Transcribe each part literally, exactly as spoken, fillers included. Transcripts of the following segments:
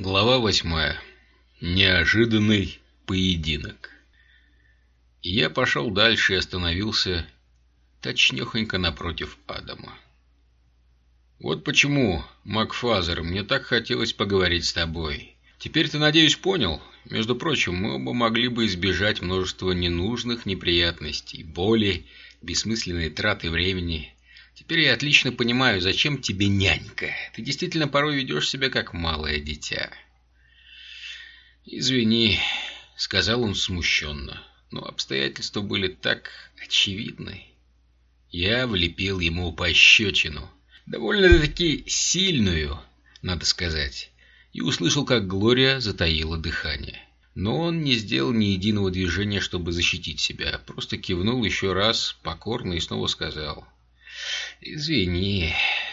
Глава восьмая. Неожиданный поединок. Я пошел дальше и остановился точнёхонько напротив Адама. «Вот почему, Макфазер, мне так хотелось поговорить с тобой. Теперь ты, надеюсь, понял? Между прочим, мы оба могли бы избежать множества ненужных неприятностей, боли, бессмысленной траты времени. Теперь я отлично понимаю, зачем тебе нянька. Ты действительно порой ведешь себя как малое дитя». «Извини», — сказал он смущенно, но обстоятельства были так очевидны. Я влепил ему пощечину, довольно-таки сильную, надо сказать, и услышал, как Глория затаила дыхание. Но он не сделал ни единого движения, чтобы защитить себя, просто кивнул еще раз покорно и снова сказал: «Извини».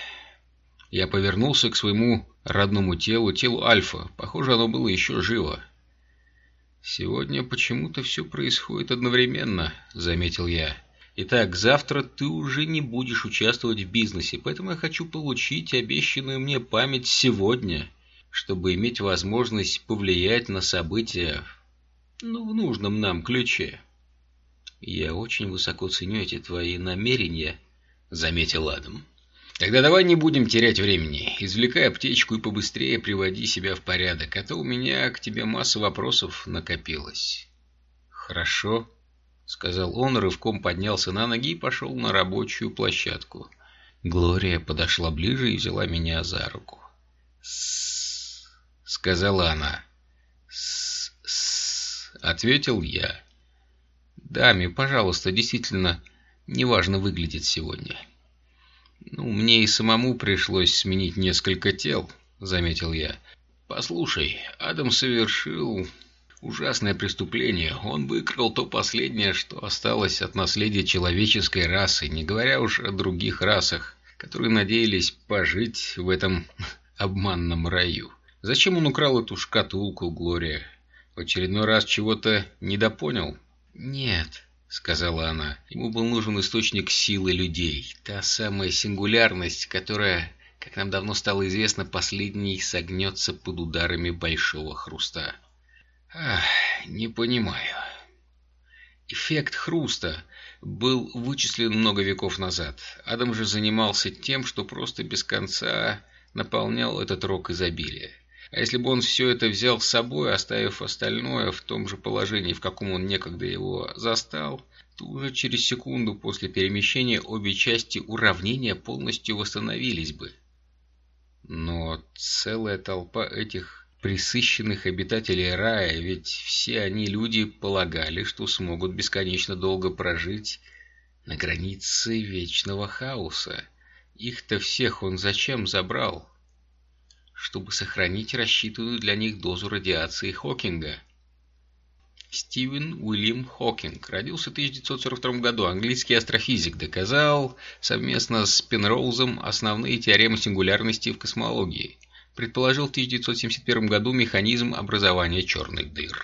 Я повернулся к своему родному телу, телу Альфа. Похоже, оно было еще живо. «Сегодня почему-то все происходит одновременно», — заметил я. «Итак, завтра ты уже не будешь участвовать в бизнесе, поэтому я хочу получить обещанную мне память сегодня, чтобы иметь возможность повлиять на события, ну, в нужном нам ключе». «Я очень высоко ценю эти твои намерения», — заметил Адам. «Тогда давай не будем терять времени. Извлекай аптечку и побыстрее приводи себя в порядок, а то у меня к тебе масса вопросов накопилось». «Хорошо», — сказал он, рывком поднялся на ноги и пошел на рабочую площадку. Глория подошла ближе и взяла меня за руку. «С-с-с», сказала она. «С-с-с», ответил я. «Даме, пожалуйста, действительно неважно выглядит сегодня». «Ну, мне и самому пришлось сменить несколько тел», — заметил я. «Послушай, Адам совершил ужасное преступление. Он выкрал то последнее, что осталось от наследия человеческой расы, не говоря уж о других расах, которые надеялись пожить в этом обманном раю. Зачем он украл эту шкатулку, Глория? В очередной раз чего-то недопонял?» «Нет», — сказала она, — «ему был нужен источник силы людей, та самая сингулярность, которая, как нам давно стало известно, последней согнется под ударами большого хруста». «Ах, не понимаю». Эффект хруста был вычислен много веков назад. Адам же занимался тем, что просто без конца наполнял этот рог изобилия. А если бы он все это взял с собой, оставив остальное в том же положении, в каком он некогда его застал, то уже через секунду после перемещения обе части уравнения полностью восстановились бы. Но целая толпа этих пресыщенных обитателей рая, ведь все они, люди, полагали, что смогут бесконечно долго прожить на границе вечного хаоса. Их-то всех он зачем забрал? Чтобы сохранить рассчитанную для них дозу радиации Хокинга. Стивен Уильям Хокинг родился в тысяча девятьсот сорок втором году, английский астрофизик, доказал совместно с Пенроузом основные теоремы сингулярности в космологии, предположил в тысяча девятьсот семьдесят первом году механизм образования черных дыр.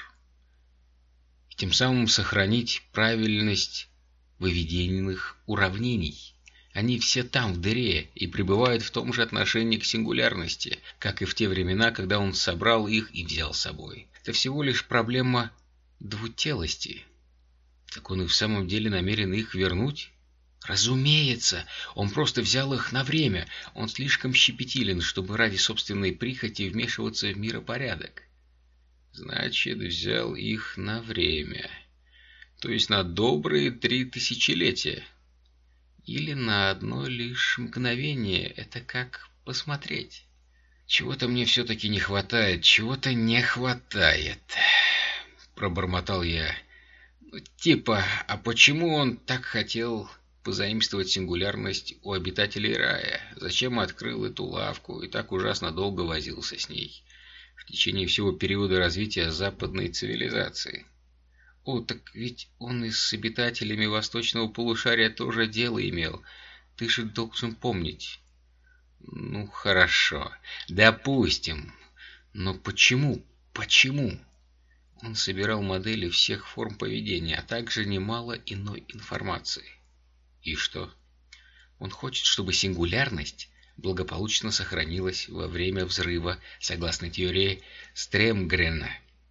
И тем самым сохранить правильность выведенных уравнений. Они все там, в дыре, и пребывают в том же отношении к сингулярности, как и в те времена, когда он собрал их и взял с собой. Это всего лишь проблема двутелости. Так он и в самом деле намерен их вернуть? Разумеется, он просто взял их на время. Он слишком щепетилен, чтобы ради собственной прихоти вмешиваться в миропорядок. Значит, взял их на время. То есть на добрые три тысячелетия. Или на одно лишь мгновение. Это как посмотреть. Чего-то мне все-таки не хватает, чего-то не хватает, пробормотал я. Ну, типа, а почему он так хотел позаимствовать сингулярность у обитателей рая? Зачем открыл эту лавку и так ужасно долго возился с ней в течение всего периода развития западной цивилизации? О, так ведь он и с обитателями восточного полушария тоже дело имел. Ты же должен помнить. Ну, хорошо. Допустим. Но почему? Почему? Он собирал модели всех форм поведения, а также немало иной информации. И что? Он хочет, чтобы сингулярность благополучно сохранилась во время взрыва, согласно теории Стремгрена.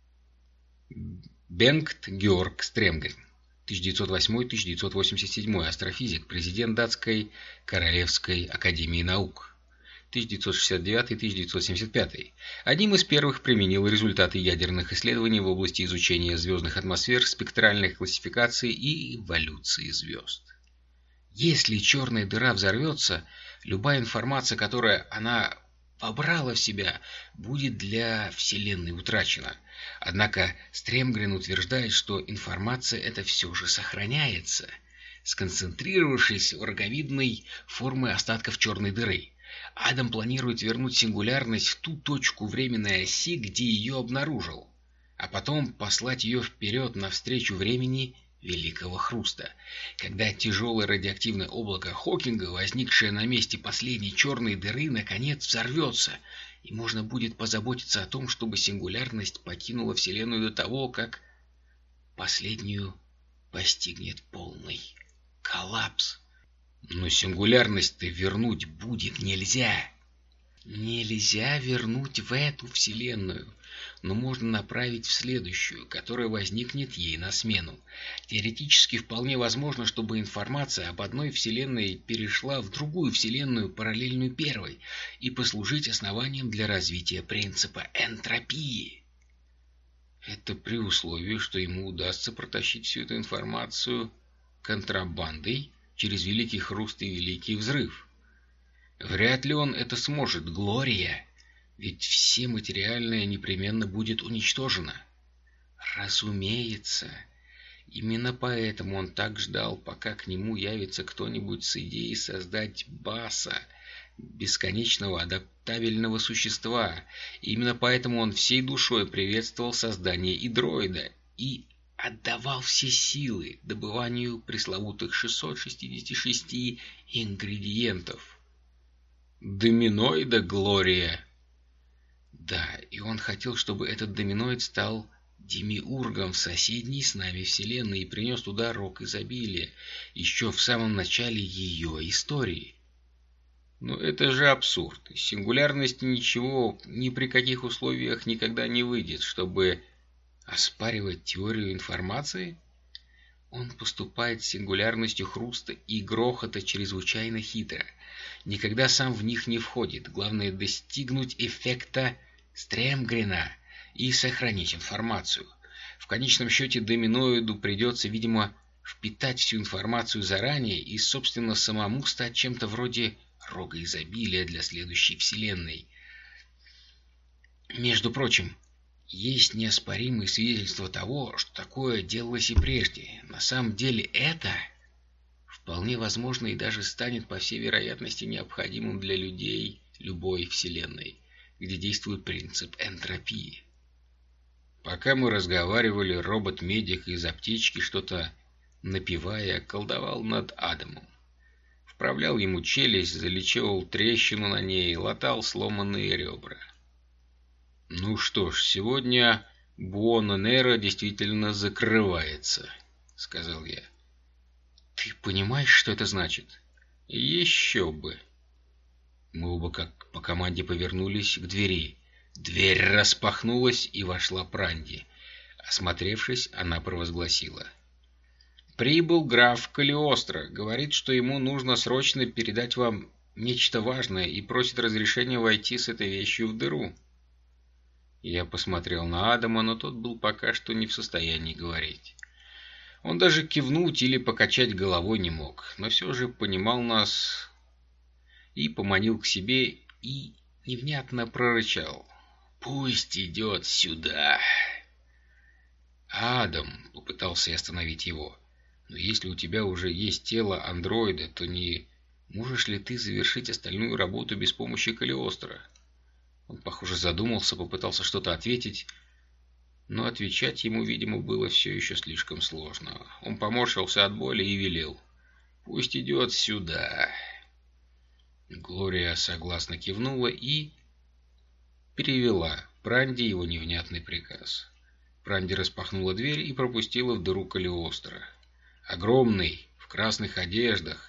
Бенгт Георг Стремгрен, тысяча девятьсот восьмой — тысяча девятьсот восемьдесят седьмой, астрофизик, президент Датской Королевской академии наук, тысяча девятьсот шестьдесят девятый — тысяча девятьсот семьдесят пятый, одним из первых применил результаты ядерных исследований в области изучения звездных атмосфер, спектральной классификации и эволюции звезд. Если черная дыра взорвется, любая информация, которую она вобрала в себя, будет для Вселенной утрачена. Однако Стремгрен утверждает, что информация эта все же сохраняется, сконцентрировавшись в роговидной форме остатков черной дыры. Адам планирует вернуть сингулярность в ту точку временной оси, где ее обнаружил, а потом послать ее вперед навстречу времени Великого Хруста. Когда тяжелое радиоактивное облако Хокинга, возникшее на месте последней черной дыры, наконец взорвется, и можно будет позаботиться о том, чтобы сингулярность покинула Вселенную до того, как последнюю постигнет полный коллапс. Но сингулярность-то вернуть будет нельзя. Нельзя вернуть в эту Вселенную, но можно направить в следующую, которая возникнет ей на смену. Теоретически вполне возможно, чтобы информация об одной Вселенной перешла в другую Вселенную, параллельную первой, и послужить основанием для развития принципа энтропии. Это при условии, что ему удастся протащить всю эту информацию контрабандой через Великий Хруст и Великий Взрыв. Вряд ли он это сможет, Глория, ведь все материальное непременно будет уничтожено. Разумеется. Именно поэтому он так ждал, пока к нему явится кто-нибудь с идеей создать Баса, бесконечного адаптабельного существа. И именно поэтому он всей душой приветствовал создание идроида и отдавал все силы добыванию пресловутых шестисот шестидесяти шести ингредиентов доминоида, Глория. Да, и он хотел, чтобы этот доминоид стал демиургом в соседней с нами Вселенной и принес туда рок изобилия еще в самом начале ее истории. Но это же абсурд. Из сингулярности ничего ни при каких условиях никогда не выйдет, чтобы оспаривать теорию информации. Он поступает с сингулярностью хруста и грохота чрезвычайно хитро. Никогда сам в них не входит. Главное достигнуть эффекта Стремгрена и сохранить информацию. В конечном счете доминоиду придется, видимо, впитать всю информацию заранее и, собственно, самому стать чем-то вроде рога изобилия для следующей Вселенной. Между прочим, есть неоспоримые свидетельства того, что такое делалось и прежде. На самом деле это вполне возможно и даже станет, по всей вероятности, необходимым для людей любой Вселенной, где действует принцип энтропии. Пока мы разговаривали, робот-медик из аптечки, что-то напевая, колдовал над Адамом. Вправлял ему челюсть, залечивал трещину на ней, латал сломанные ребра. «Ну что ж, сегодня Буоно-Неро действительно закрывается», — сказал я. «Ты понимаешь, что это значит?» «Еще бы». Мы оба как по команде повернулись к двери. Дверь распахнулась, и вошла Пранди. Осмотревшись, она провозгласила: «Прибыл граф Калиостро. Говорит, что ему нужно срочно передать вам нечто важное и просит разрешения войти с этой вещью в дыру». Я посмотрел на Адама, но тот был пока что не в состоянии говорить. Он даже кивнуть или покачать головой не мог, но все же понимал нас и поманил к себе и невнятно прорычал: «Пусть идет сюда». «Адам», — попытался я остановить его, — «но если у тебя уже есть тело андроида, то не можешь ли ты завершить остальную работу без помощи Калиостро?» Он, похоже, задумался, попытался что-то ответить, но отвечать ему, видимо, было все еще слишком сложно. Он поморщился от боли и велел: «Пусть идет сюда». Глория согласно кивнула и перевела Пранди его невнятный приказ. Пранди распахнула дверь и пропустила в дыру Калиостро. Огромный, в красных одеждах,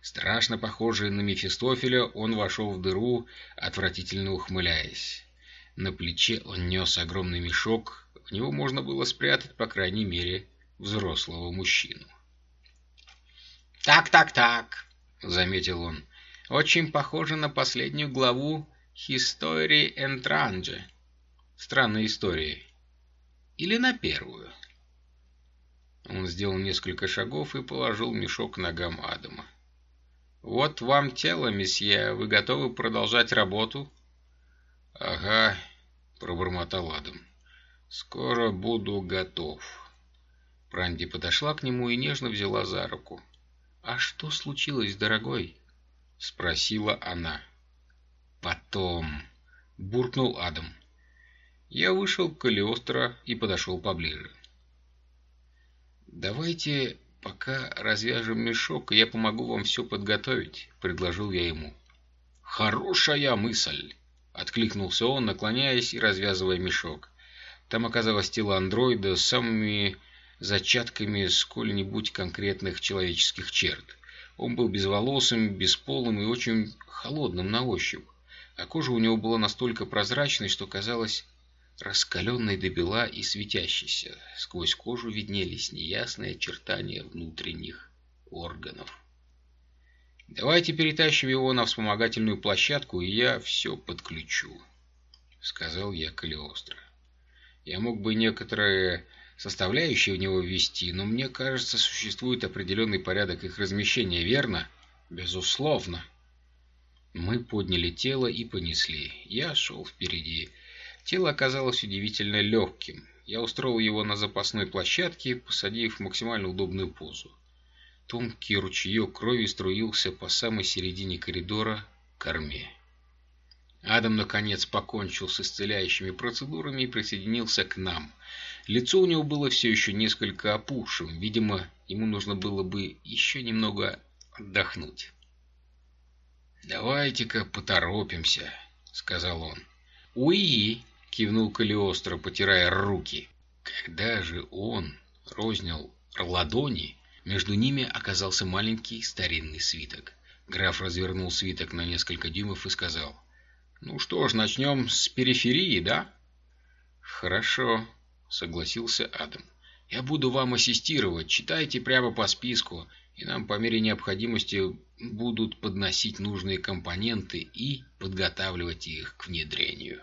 Страшно похожий на Мефистофеля, он вошел в дыру, отвратительно ухмыляясь. На плече он нес огромный мешок, в него можно было спрятать, по крайней мере, взрослого мужчину. «Так, так, так», — заметил он, — «очень похоже на последнюю главу «History Entrange» странной истории. Или на первую». Он сделал несколько шагов и положил мешок к ногам Адама. «Вот вам тело, месье. Вы готовы продолжать работу?» «Ага», — пробормотал Адам. «Скоро буду готов». Пранди подошла к нему и нежно взяла за руку. «А что случилось, дорогой?» — спросила она. «Потом», — буркнул Адам. Я вышел к Калиостро и подошел поближе. «Давайте пока развяжем мешок, и я помогу вам все подготовить», — предложил я ему. «Хорошая мысль», — откликнулся он, наклоняясь и развязывая мешок. Там оказалось тело андроида с самыми зачатками сколь-нибудь конкретных человеческих черт. Он был безволосым, бесполым и очень холодным на ощупь, а кожа у него была настолько прозрачной, что казалась раскаленной до бела и светящейся. Сквозь кожу виднелись неясные очертания внутренних органов. «Давайте перетащим его на вспомогательную площадку, и я все подключу», — сказал я Калиостро. «Я мог бы некоторые составляющие в него ввести, но мне кажется, существует определенный порядок их размещения, верно?» «Безусловно». Мы подняли тело и понесли. Я шел впереди. Тело оказалось удивительно легким. Я устроил его на запасной площадке, посадив в максимально удобную позу. Тонкий ручеек крови струился по самой середине коридора к корме. Адам, наконец, покончил с исцеляющими процедурами и присоединился к нам. Лицо у него было все еще несколько опухшим. Видимо, ему нужно было бы еще немного отдохнуть. «Давайте-ка поторопимся», — сказал он. «Уи!» — кивнул Калиостро, потирая руки. Когда же он рознял ладони, между ними оказался маленький старинный свиток. Граф развернул свиток на несколько дюймов и сказал: «Ну что ж, начнем с периферии, да?» «Хорошо», — согласился Адам. «Я буду вам ассистировать. Читайте прямо по списку, и нам по мере необходимости будут подносить нужные компоненты и подготавливать их к внедрению».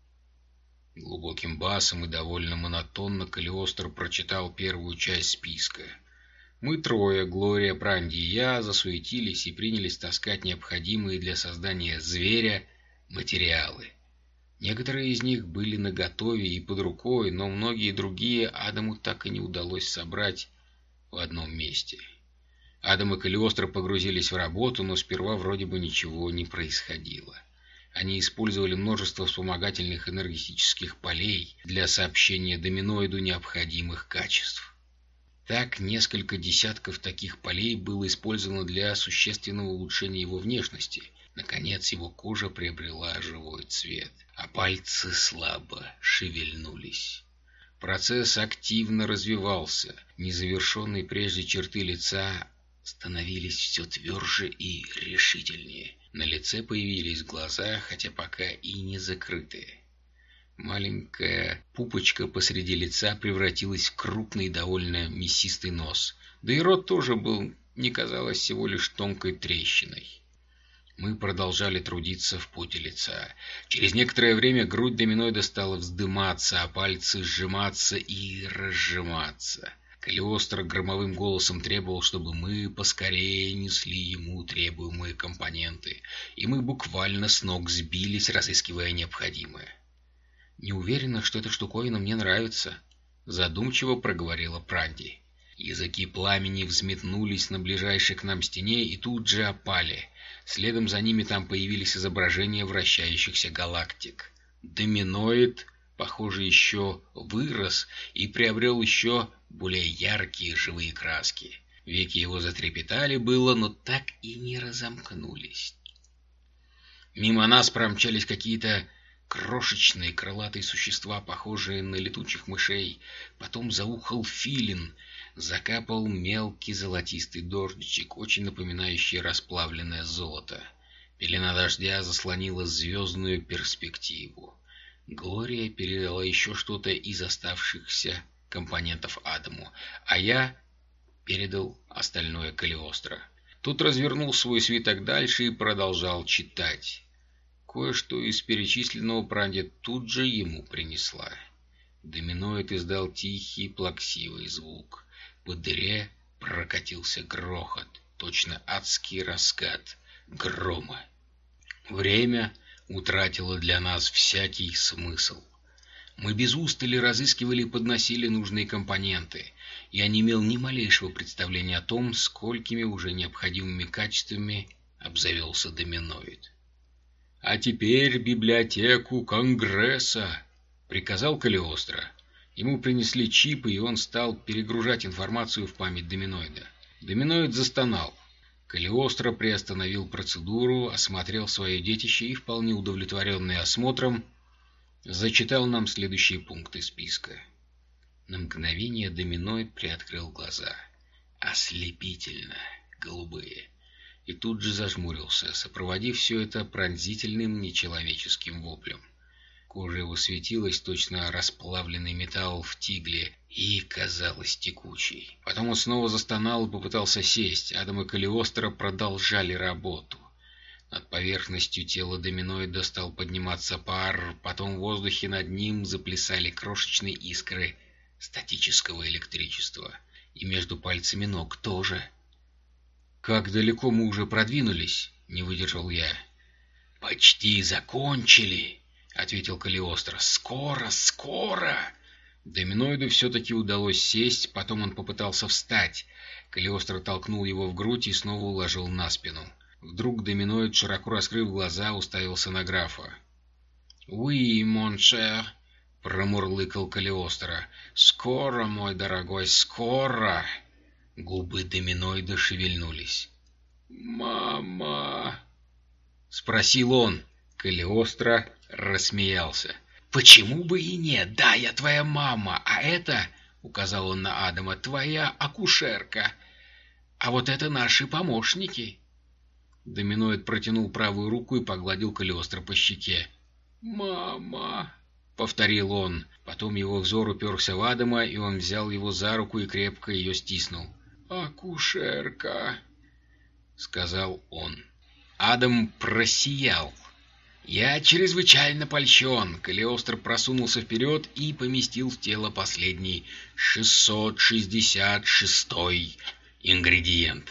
Глубоким басом и довольно монотонно Калиостро прочитал первую часть списка. Мы трое, Глория, Пранди и я, засуетились и принялись таскать необходимые для создания зверя материалы. Некоторые из них были наготове и под рукой, но многие другие Адаму так и не удалось собрать в одном месте. Адам и Калиостро погрузились в работу, но сперва вроде бы ничего не происходило. Они использовали множество вспомогательных энергетических полей для сообщения доминоиду необходимых качеств. Так, несколько десятков таких полей было использовано для существенного улучшения его внешности. Наконец, его кожа приобрела живой цвет, а пальцы слабо шевельнулись. Процесс активно развивался. Незавершенные прежде черты лица становились все тверже и решительнее. На лице появились глаза, хотя пока и не закрытые. Маленькая пупочка посреди лица превратилась в крупный и довольно мясистый нос. Да и рот тоже был, не казалось, всего лишь тонкой трещиной. Мы продолжали трудиться в поте лица. Через некоторое время грудь доминоида стала вздыматься, а пальцы сжиматься и разжиматься. Калиостро громовым голосом требовал, чтобы мы поскорее несли ему требуемые компоненты, и мы буквально с ног сбились, разыскивая необходимое. «Не уверена, что эта штуковина мне нравится», — задумчиво проговорила Пранди. Языки пламени взметнулись на ближайшей к нам стене и тут же опали. Следом за ними там появились изображения вращающихся галактик. Доминоид, похоже, еще вырос и приобрел еще более яркие живые краски. Веки его затрепетали было, но так и не разомкнулись. Мимо нас промчались какие-то крошечные крылатые существа, похожие на летучих мышей. Потом заухал филин. закапал мелкий золотистый дождичек, очень напоминающий расплавленное золото. Пелена дождя заслонила звездную перспективу. Глория передала еще что-то из оставшихся компонентов Адаму, а я передал остальное Калиостро. Тот развернул свой свиток дальше и продолжал читать. Кое-что из перечисленного Пранди тут же ему принесла. Доминоид издал тихий плаксивый звук. По дыре прокатился грохот, точно адский раскат грома. Время утратило для нас всякий смысл. Мы без устали разыскивали и подносили нужные компоненты. Я не имел ни малейшего представления о том, сколькими уже необходимыми качествами обзавелся доминоид. «А теперь библиотеку Конгресса!» — приказал Калиостро. Ему принесли чипы, и он стал перегружать информацию в память доминоида. Доминоид застонал. Калиостро приостановил процедуру, осмотрел свое детище и, вполне удовлетворенный осмотром, зачитал нам следующие пункты списка. На мгновение доминоид приоткрыл глаза. Ослепительно голубые. И тут же зажмурился, сопроводив все это пронзительным нечеловеческим воплем. Кожа его светилась, точно расплавленный металл в тигле, и казалась текучей. Потом он снова застонал и попытался сесть. Адам и Калиостро продолжали работу. Над поверхностью тела доминоида стал подниматься пар, потом в воздухе над ним заплясали крошечные искры статического электричества. И между пальцами ног тоже. «Как далеко мы уже продвинулись?» — не выдержал я. «Почти закончили», — ответил Калиостро. «Скоро, скоро!» Доминоиду все-таки удалось сесть, потом он попытался встать. Калиостро толкнул его в грудь и снова уложил на спину. Вдруг доминоид, широко раскрыв глаза, уставился на графа. «Уи, моншер!» — промурлыкал Калиостро. «Скоро, мой дорогой, скоро!» Губы доминоида шевельнулись. «Мама!» — спросил он. Калиостро рассмеялся. «Почему бы и нет? Да, я твоя мама, а это, — указал он на Адама, — твоя акушерка, а вот это наши помощники». Доминоид протянул правую руку и погладил Калиостро по щеке. «Мама!» — повторил он. Потом его взор уперся в Адама, и он взял его за руку и крепко ее стиснул. «Акушерка!» — сказал он. Адам просиял. «Я чрезвычайно польщен!» Калиостро просунулся вперед и поместил в тело последний шестьсот шестьдесят шестой ингредиент.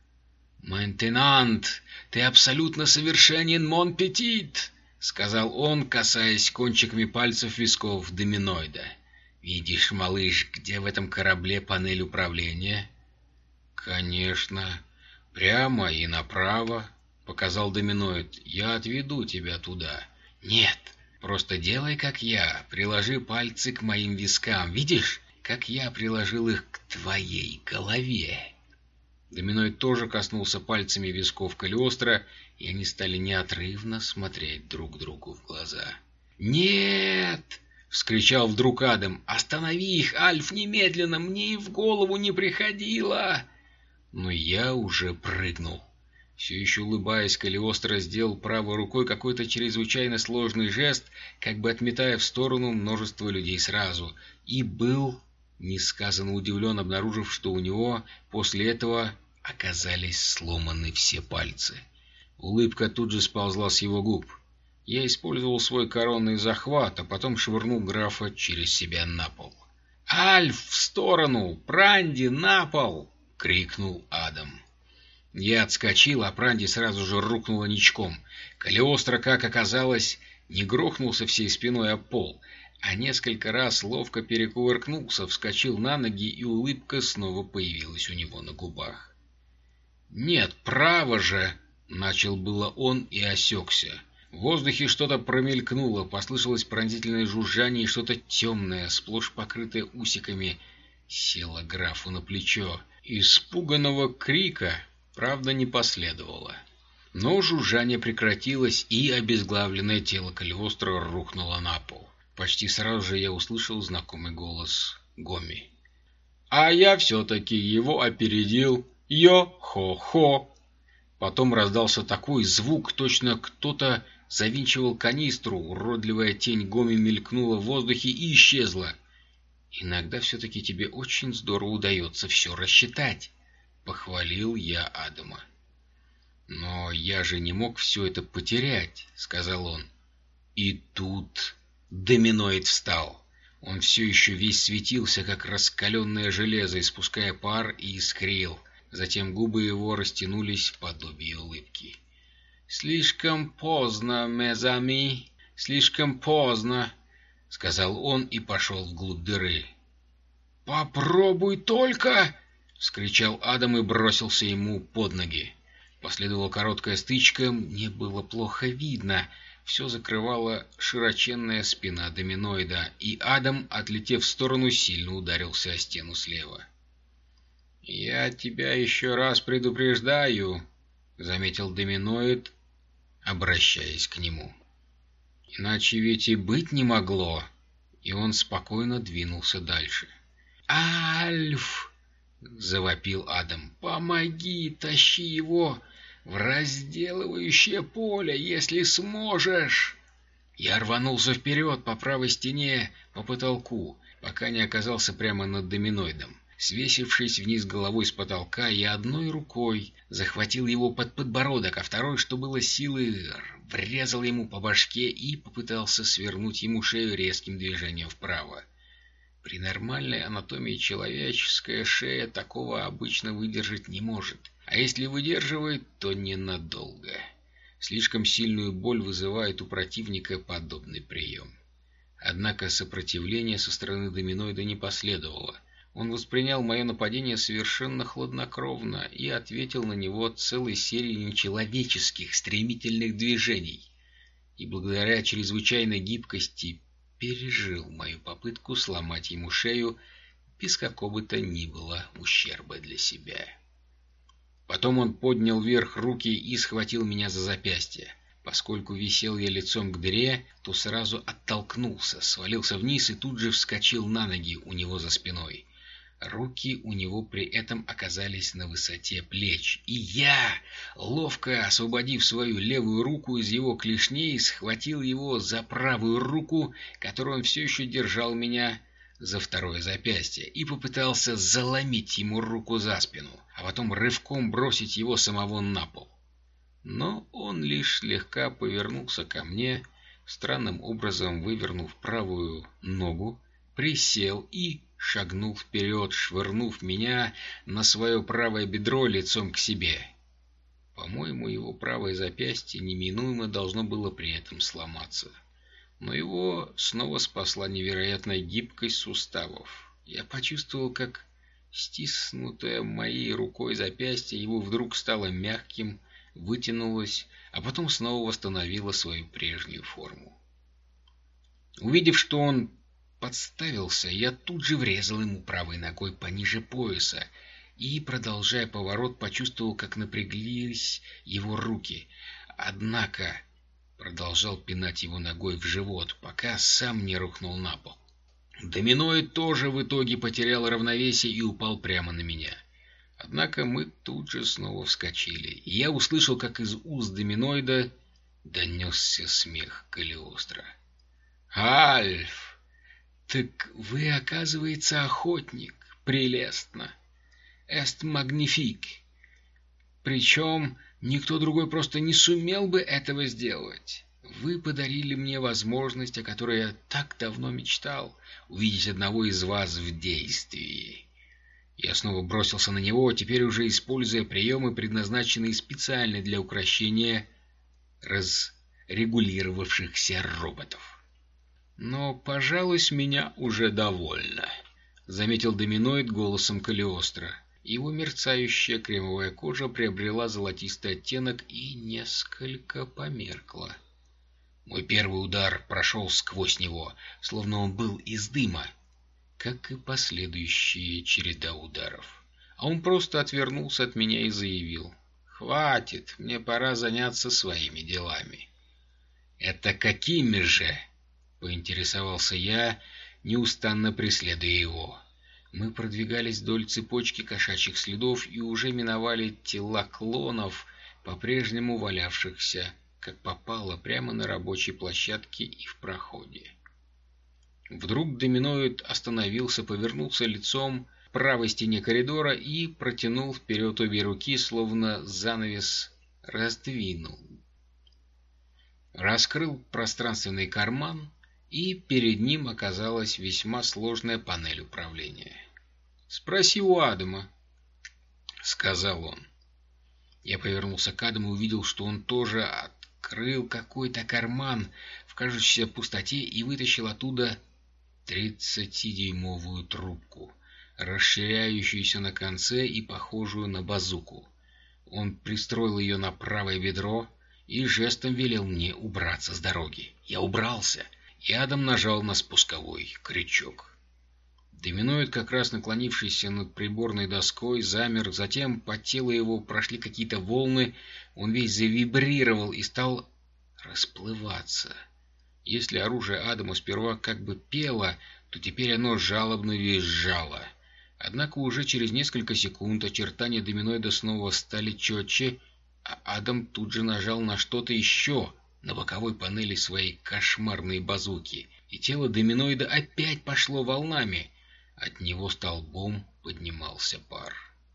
«Ментенант, ты абсолютно совершенен, мон петит!» — сказал он, касаясь кончиками пальцев висков доминоида. «Видишь, малыш, где в этом корабле панель управления?» «Конечно. Прямо и направо», — показал доминоид. «Я отведу тебя туда». «Нет, просто делай, как я. Приложи пальцы к моим вискам. Видишь, как я приложил их к твоей голове?» Доминоид тоже коснулся пальцами висков Калиостро, и они стали неотрывно смотреть друг другу в глаза. «Нет!» — вскричал вдруг Адам. «Останови их, Альф, немедленно! Мне и в голову не приходило!» Но я уже прыгнул. Все еще улыбаясь, Калиостро сделал правой рукой какой-то чрезвычайно сложный жест, как бы отметая в сторону множество людей сразу, и был несказанно удивлен, обнаружив, что у него после этого оказались сломаны все пальцы. Улыбка тут же сползла с его губ. Я использовал свой коронный захват, а потом швырнул графа через себя на пол. «Альф, в сторону! Пранди, на пол!» — крикнул Адам. Я отскочил, а Пранди сразу же рухнула ничком. Калиостро, как оказалось, не грохнулся всей спиной об пол, а несколько раз ловко перекувыркнулся, вскочил на ноги, и улыбка снова появилась у него на губах. «Нет, право же!» — начал было он и осекся. В воздухе что-то промелькнуло, послышалось пронзительное жужжание, и что-то темное, сплошь покрытое усиками, село графу на плечо. Испуганного крика, правда, не последовало. Но жужжание прекратилось, и обезглавленное тело Калиостро рухнуло на пол. Почти сразу же я услышал знакомый голос Гоми. А я все-таки его опередил. Йо-хо-хо. Потом раздался такой звук, точно кто-то завинчивал канистру. Уродливая тень Гоми мелькнула в воздухе и исчезла. «Иногда все-таки тебе очень здорово удается все рассчитать», — похвалил я Адама. «Но я же не мог все это потерять», — сказал он. И тут Доминоид встал. Он все еще весь светился, как раскаленное железо, испуская пар, и искрил. Затем губы его растянулись в подобие улыбки. «Слишком поздно, мезами, слишком поздно», — сказал он и пошел вглубь дыры. «Попробуй только!» — вскричал Адам и бросился ему под ноги. Последовала короткая стычка, мне было плохо видно. Все закрывала широченная спина Доминоида, и Адам, отлетев в сторону, сильно ударился о стену слева. «Я тебя еще раз предупреждаю», — заметил Доминоид, обращаясь к нему. «Иначе ведь и быть не могло», и он спокойно двинулся дальше. «Альф!» — завопил Адам. «Помоги, тащи его в разделывающее поле, если сможешь!» Я рванулся вперед по правой стене, по потолку, пока не оказался прямо над Доминоидом. Свесившись вниз головой с потолка, я одной рукой захватил его под подбородок, а второй, что было силы, врезал ему по башке и попытался свернуть ему шею резким движением вправо. При нормальной анатомии человеческая шея такого обычно выдержать не может, а если выдерживает, то ненадолго. Слишком сильную боль вызывает у противника подобный прием. Однако сопротивления со стороны Доминоида не последовало. Он воспринял мое нападение совершенно хладнокровно и ответил на него целой серией нечеловеческих стремительных движений. И благодаря чрезвычайной гибкости пережил мою попытку сломать ему шею без какого бы то ни было ущерба для себя. Потом он поднял вверх руки и схватил меня за запястье. Поскольку висел я лицом к дыре, то сразу оттолкнулся, свалился вниз и тут же вскочил на ноги у него за спиной. Руки у него при этом оказались на высоте плеч, и я, ловко освободив свою левую руку из его клешней, схватил его за правую руку, которую он все еще держал меня за второе запястье, и попытался заломить ему руку за спину, а потом рывком бросить его самого на пол. Но он лишь слегка повернулся ко мне, странным образом вывернув правую ногу, присел и шагнул вперед, швырнув меня на свое правое бедро лицом к себе. По-моему, его правое запястье неминуемо должно было при этом сломаться. Но его снова спасла невероятная гибкость суставов. Я почувствовал, как стиснутое моей рукой запястье его вдруг стало мягким, вытянулось, а потом снова восстановило свою прежнюю форму. Увидев, что он подставился, я тут же врезал ему правой ногой пониже пояса и, продолжая поворот, почувствовал, как напряглись его руки. Однако продолжал пинать его ногой в живот, пока сам не рухнул на пол. Доминоид тоже в итоге потерял равновесие и упал прямо на меня. Однако мы тут же снова вскочили, и я услышал, как из уст Доминоида донесся смех Калиостро. «Альф! Так вы, оказывается, охотник. Прелестно. Эст магнифик. Причем никто другой просто не сумел бы этого сделать. Вы подарили мне возможность, о которой я так давно мечтал, увидеть одного из вас в действии». Я снова бросился на него, теперь уже используя приемы, предназначенные специально для укрощения разрегулировавшихся роботов. «Но, пожалуй, с меня уже довольно», — заметил Доминоид голосом Калиостро. Его мерцающая кремовая кожа приобрела золотистый оттенок и несколько померкла. Мой первый удар прошел сквозь него, словно он был из дыма, как и последующая череда ударов. А он просто отвернулся от меня и заявил: «Хватит, мне пора заняться своими делами». «Это какими же?» — поинтересовался я, неустанно преследуя его. Мы продвигались вдоль цепочки кошачьих следов и уже миновали тела клонов, по-прежнему валявшихся, как попало, прямо на рабочей площадке и в проходе. Вдруг доминоид остановился, повернулся лицом к правой стене коридора и протянул вперед обе руки, словно занавес раздвинул. Раскрыл пространственный карман, и перед ним оказалась весьма сложная панель управления. «Спроси у Адама», — сказал он. Я повернулся к Адаму и увидел, что он тоже открыл какой-то карман в кажущейся пустоте и вытащил оттуда тридцатидюймовую трубку, расширяющуюся на конце и похожую на базуку. Он пристроил ее на правое бедро и жестом велел мне убраться с дороги. Я убрался, и Адам нажал на спусковой крючок. Доминоид, как раз наклонившийся над приборной доской, замер, затем по телу его прошли какие-то волны, он весь завибрировал и стал расплываться. Если оружие Адама сперва как бы пело, то теперь оно жалобно визжало. Однако уже через несколько секунд очертания доминоида снова стали четче, а Адам тут же нажал на что-то еще на боковой панели своей кошмарной базуки, и тело доминоида опять пошло волнами. От него столбом поднимался пар.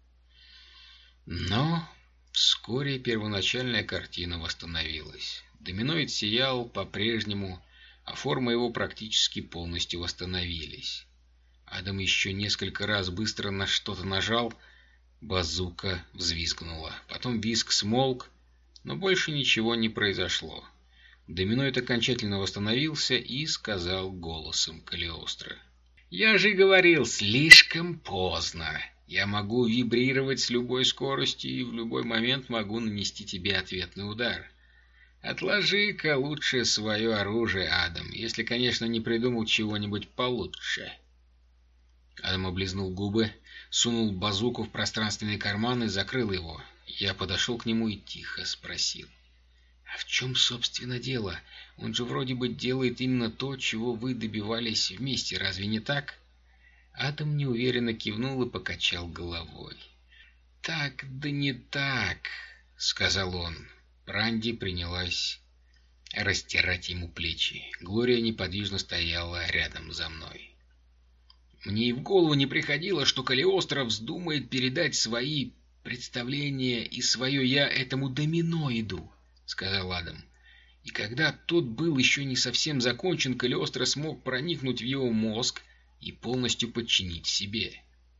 Но вскоре первоначальная картина восстановилась. Доминоид сиял по-прежнему, а формы его практически полностью восстановились. Адам еще несколько раз быстро на что-то нажал, базука взвизгнула. Потом визг смолк, но больше ничего не произошло. Доминоид окончательно восстановился и сказал голосом Калиостро: «Я же говорил, слишком поздно. Я могу вибрировать с любой скоростью и в любой момент могу нанести тебе ответный удар. Отложи-ка лучше свое оружие, Адам, если, конечно, не придумал чего-нибудь получше». Адам облизнул губы, сунул базуку в пространственный карман и закрыл его. Я подошел к нему и тихо спросил: «А в чем, собственно, дело? Он же вроде бы делает именно то, чего вы добивались вместе, разве не так?» Адам неуверенно кивнул и покачал головой. «Так, да не так», — сказал он. Пранди принялась растирать ему плечи. Глория неподвижно стояла рядом за мной. «Мне и в голову не приходило, что Калиостро вздумает передать свои представления и свое «я» этому доминоиду», — сказал Адам. «И когда тот был еще не совсем закончен, Калиостро смог проникнуть в его мозг и полностью подчинить себе».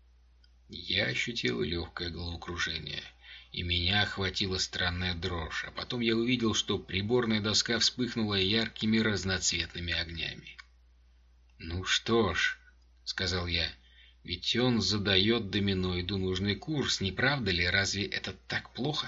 Я ощутил легкое головокружение, и меня охватила странная дрожь, а потом я увидел, что приборная доска вспыхнула яркими разноцветными огнями. «Ну что ж», — сказал я, — «ведь он задает доминоиду нужный курс, не правда ли? Разве это так плохо?»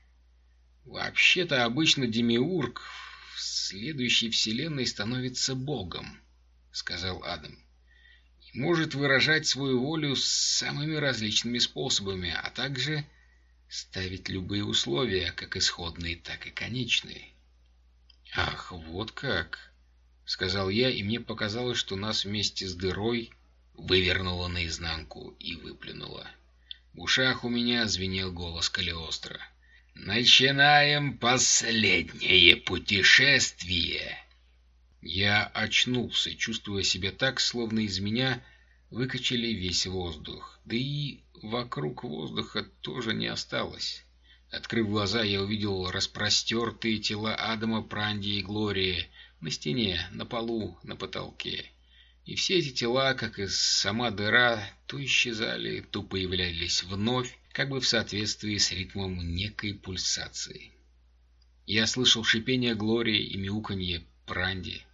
«Вообще-то обычно демиург в следующей вселенной становится богом», — сказал Адам, — «и может выражать свою волю самыми различными способами, а также ставить любые условия, как исходные, так и конечные». «Ах, вот как», — сказал я, и мне показалось, что нас вместе с дырой вывернуло наизнанку и выплюнуло. В ушах у меня звенел голос Калиостро: «Начинаем последнее путешествие!» Я очнулся, чувствуя себя так, словно из меня выкачали весь воздух. Да и вокруг воздуха тоже не осталось. Открыв глаза, я увидел распростертые тела Адама, Пранди и Глории на стене, на полу, на потолке. И все эти тела, как и сама дыра, то исчезали, то появлялись вновь, как бы в соответствии с ритмом некой пульсации. Я слышал шипение Глории и мяуканье Пранди.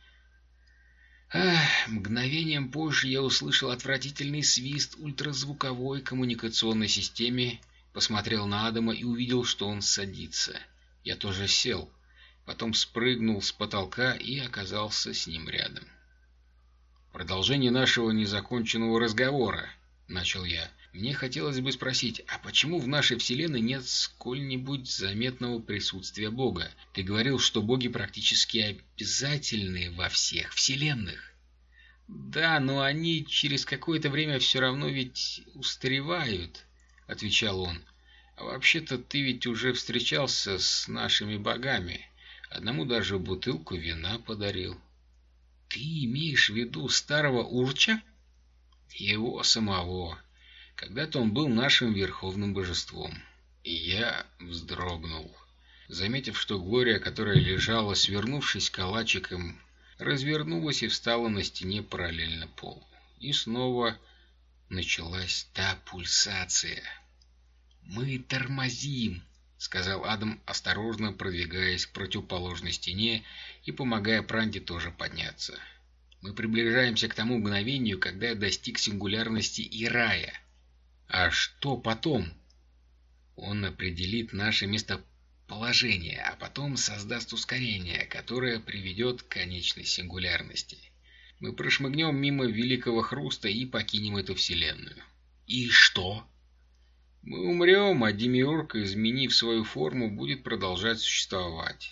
Ах, мгновением позже я услышал отвратительный свист ультразвуковой коммуникационной системе, посмотрел на Адама и увидел, что он садится. Я тоже сел, потом спрыгнул с потолка и оказался с ним рядом. «Продолжение нашего незаконченного разговора», — начал я. «Мне хотелось бы спросить, а почему в нашей вселенной нет сколь-нибудь заметного присутствия Бога? Ты говорил, что боги практически обязательны во всех вселенных». «Да, но они через какое-то время все равно ведь устаревают», — отвечал он. «А вообще-то ты ведь уже встречался с нашими богами. Одному даже бутылку вина подарил». «Ты имеешь в виду старого Урча?» «Его самого. Когда-то он был нашим верховным божеством». И я вздрогнул, заметив, что Глория, которая лежала, свернувшись калачиком, развернулась и встала на стене параллельно полу. И снова началась та пульсация. «Мы тормозим», — сказал Адам, осторожно продвигаясь к противоположной стене и помогая Пранди тоже подняться. «Мы приближаемся к тому мгновению, когда я достиг сингулярности и рая. А что потом?» «Он определит наше местоположение, а потом создаст ускорение, которое приведет к конечной сингулярности. Мы прошмыгнем мимо Великого Хруста и покинем эту вселенную». «И что?» «Мы умрем, а Демиург, изменив свою форму, будет продолжать существовать».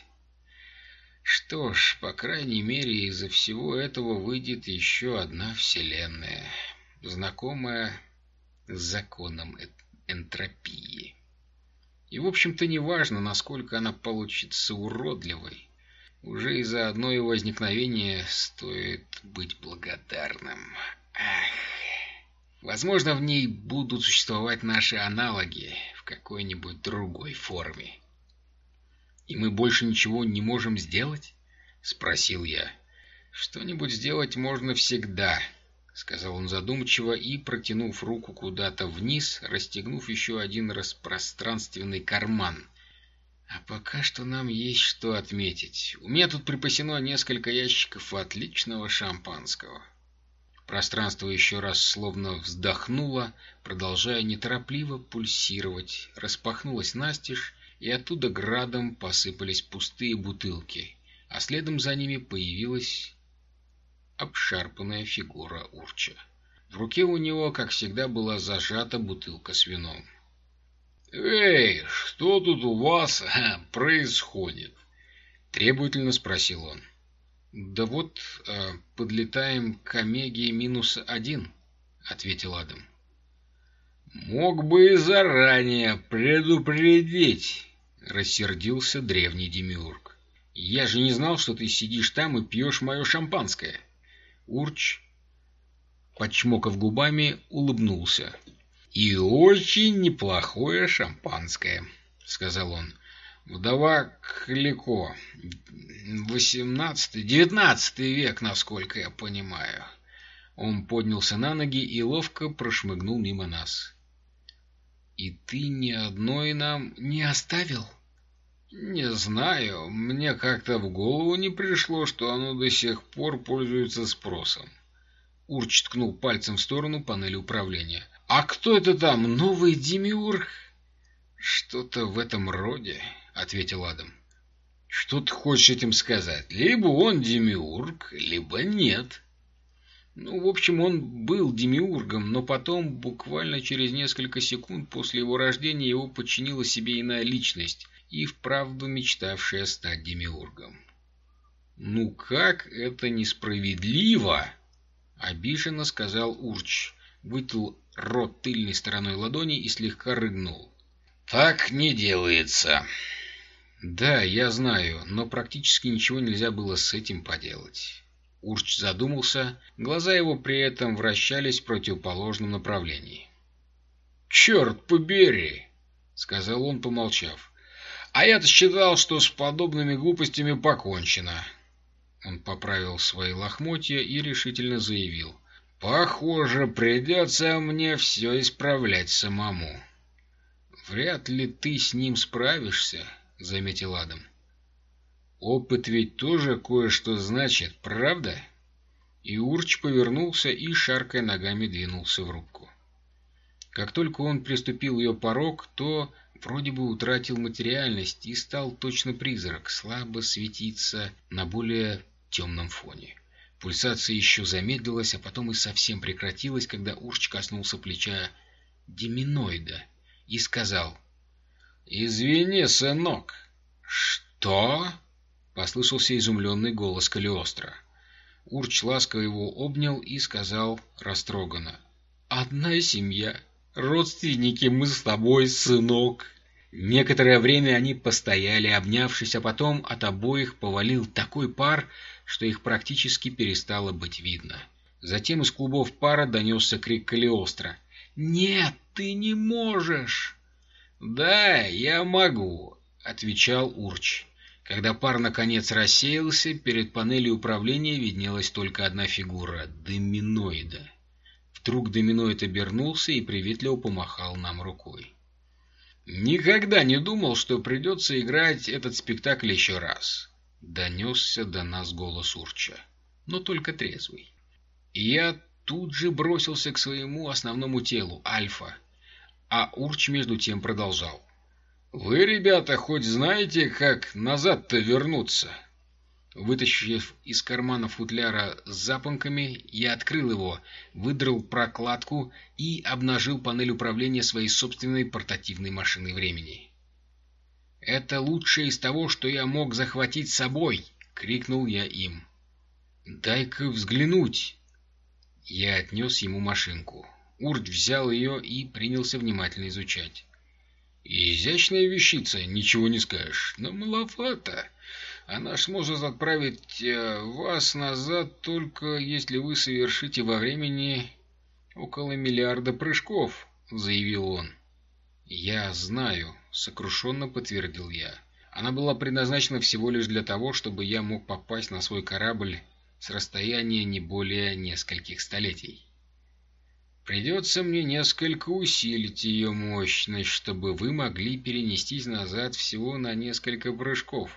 Что ж, по крайней мере, из-за всего этого выйдет еще одна вселенная, знакомая с законом энтропии. И, в общем-то, не важно, насколько она получится уродливой. Уже из-за одного его возникновения стоит быть благодарным. Ах. Возможно, в ней будут существовать наши аналоги в какой-нибудь другой форме. «И мы больше ничего не можем сделать?» — спросил я. «Что-нибудь сделать можно всегда», — сказал он задумчиво и, протянув руку куда-то вниз, расстегнув еще один распространственный карман. «А пока что нам есть что отметить. У меня тут припасено несколько ящиков отличного шампанского». Пространство еще раз словно вздохнуло, продолжая неторопливо пульсировать, распахнулось настежь, и оттуда градом посыпались пустые бутылки, а следом за ними появилась обшарпанная фигура Урча. В руке у него, как всегда, была зажата бутылка с вином. «Эй, что тут у вас а, происходит?» — требовательно спросил он. «Да вот, э, подлетаем к Омеге минус один», — ответил Адам. «Мог бы и заранее предупредить», — рассердился древний демиург. «Я же не знал, что ты сидишь там и пьешь мое шампанское». Урч, подчмокав губами, улыбнулся. «И очень неплохое шампанское», — сказал он. «Вдова Клико. Восемнадцатый, девятнадцатый век, насколько я понимаю». Он поднялся на ноги и ловко прошмыгнул мимо нас. «И ты ни одной нам не оставил?» «Не знаю. Мне как-то в голову не пришло, что оно до сих пор пользуется спросом». Урч ткнул пальцем в сторону панели управления. «А кто это там? Новый демиург?» «Что-то в этом роде», — ответил Адам. «Что ты хочешь этим сказать? Либо он демиург, либо нет». Ну, в общем, он был демиургом, но потом, буквально через несколько секунд после его рождения, его подчинила себе иная личность, и вправду мечтавшая стать демиургом. «Ну как это несправедливо!» — обиженно сказал Урч, вытянул рот тыльной стороной ладони и слегка рыгнул. «Так не делается». «Да, я знаю, но практически ничего нельзя было с этим поделать». Урч задумался, глаза его при этом вращались в противоположном направлении. «Черт побери!» — сказал он, помолчав. «А я-то считал, что с подобными глупостями покончено». Он поправил свои лохмотья и решительно заявил. «Похоже, придется мне все исправлять самому». «Вряд ли ты с ним справишься», — заметил Адам. «Опыт ведь тоже кое-что значит, правда?» И Урч повернулся и, шаркая ногами, двинулся в рубку. Как только он приступил ее порог, то вроде бы утратил материальность и стал точно призрак, слабо светиться на более темном фоне. Пульсация еще замедлилась, а потом и совсем прекратилась, когда Урч коснулся плеча Деминоида и сказал: «Извини, сынок». «Что?» — послышался изумленный голос Калиостро. Урч ласково его обнял и сказал растроганно: «Одна семья, родственники мы с тобой, сынок». Некоторое время они постояли, обнявшись, а потом от обоих повалил такой пар, что их практически перестало быть видно. Затем из клубов пара донесся крик Калиостро: «Нет, ты не можешь!» «Да, я могу», — отвечал Урч. Когда пар наконец рассеялся, перед панелью управления виднелась только одна фигура — доминоида. Вдруг доминоид обернулся и приветливо помахал нам рукой. «Никогда не думал, что придется играть этот спектакль еще раз», — донесся до нас голос Урча, но только трезвый. И я тут же бросился к своему основному телу, Альфа, а Урч между тем продолжал: «Вы, ребята, хоть знаете, как назад-то вернуться?» Вытащив из кармана футляра с запонками, я открыл его, выдрал прокладку и обнажил панель управления своей собственной портативной машиной времени. «Это лучшее из того, что я мог захватить с собой!» — крикнул я им. «Дай-ка взглянуть!» Я отнес ему машинку. Урч взял ее и принялся внимательно изучать. «Изящная вещица, ничего не скажешь, но маловато. Она сможет отправить э, вас назад, только если вы совершите во времени около миллиарда прыжков», — заявил он. «Я знаю», — сокрушенно подтвердил я. «Она была предназначена всего лишь для того, чтобы я мог попасть на свой корабль с расстояния не более нескольких столетий. Придется мне несколько усилить ее мощность, чтобы вы могли перенестись назад всего на несколько прыжков»,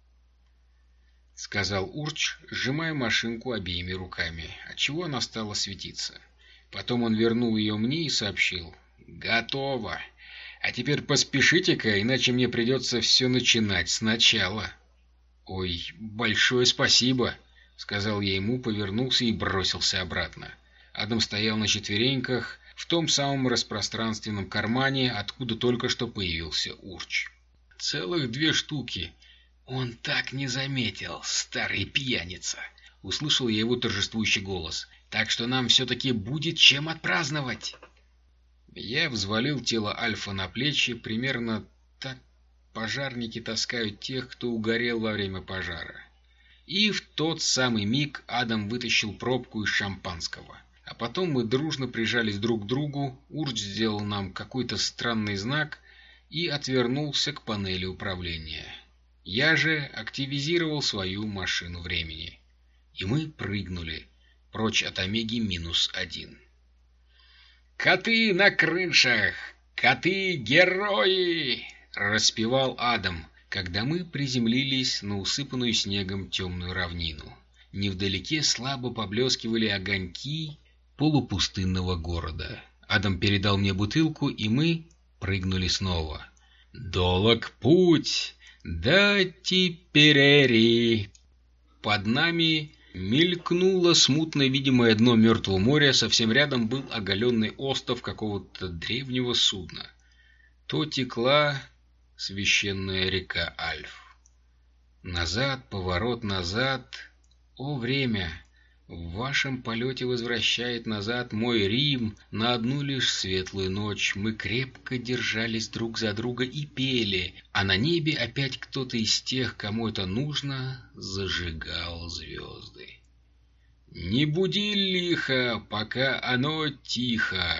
— сказал Урч, сжимая машинку обеими руками, отчего она стала светиться. Потом он вернул ее мне и сообщил: «Готово. А теперь поспешите-ка, иначе мне придется все начинать сначала». «Ой, большое спасибо», — сказал я ему, повернулся и бросился обратно. Адам стоял на четвереньках в том самом распространственном кармане, откуда только что появился Урч. «Целых две штуки. Он так не заметил, старый пьяница!» — услышал я его торжествующий голос. «Так что нам все-таки будет чем отпраздновать!» Я взвалил тело Альфа на плечи, примерно так пожарники таскают тех, кто угорел во время пожара. И в тот самый миг Адам вытащил пробку из шампанского. А потом мы дружно прижались друг к другу, Урч сделал нам какой-то странный знак и отвернулся к панели управления. Я же активизировал свою машину времени. И мы прыгнули прочь от Омеги минус один. «Коты на крышах! Коты-герои!» — распевал Адам, когда мы приземлились на усыпанную снегом темную равнину. Невдалеке слабо поблескивали огоньки полупустынного города. Адам передал мне бутылку, и мы прыгнули снова. «Долог путь! Да теперь!» Под нами мелькнуло смутно видимое дно мертвого моря, совсем рядом был оголенный остов какого-то древнего судна. То текла священная река Альф. Назад, поворот назад. О, время! В вашем полете возвращает назад мой Рим на одну лишь светлую ночь. Мы крепко держались друг за друга и пели, а на небе опять кто-то из тех, кому это нужно, зажигал звезды. Не буди лихо, пока оно тихо.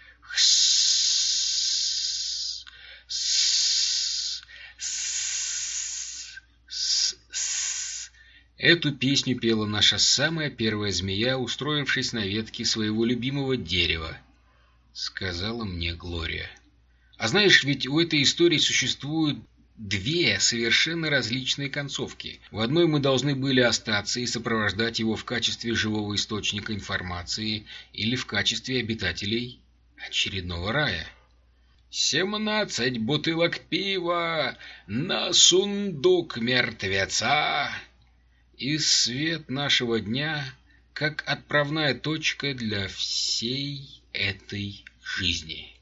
Хс, с, с, с, с. Эту песню пела наша самая первая змея, устроившись на ветке своего любимого дерева, — сказала мне Глория. А знаешь, ведь у этой истории существуют две совершенно различные концовки. В одной мы должны были остаться и сопровождать его в качестве живого источника информации или в качестве обитателей очередного рая. «Семнадцать бутылок пива на сундук мертвеца!» И свет нашего дня как отправная точка для всей этой жизни.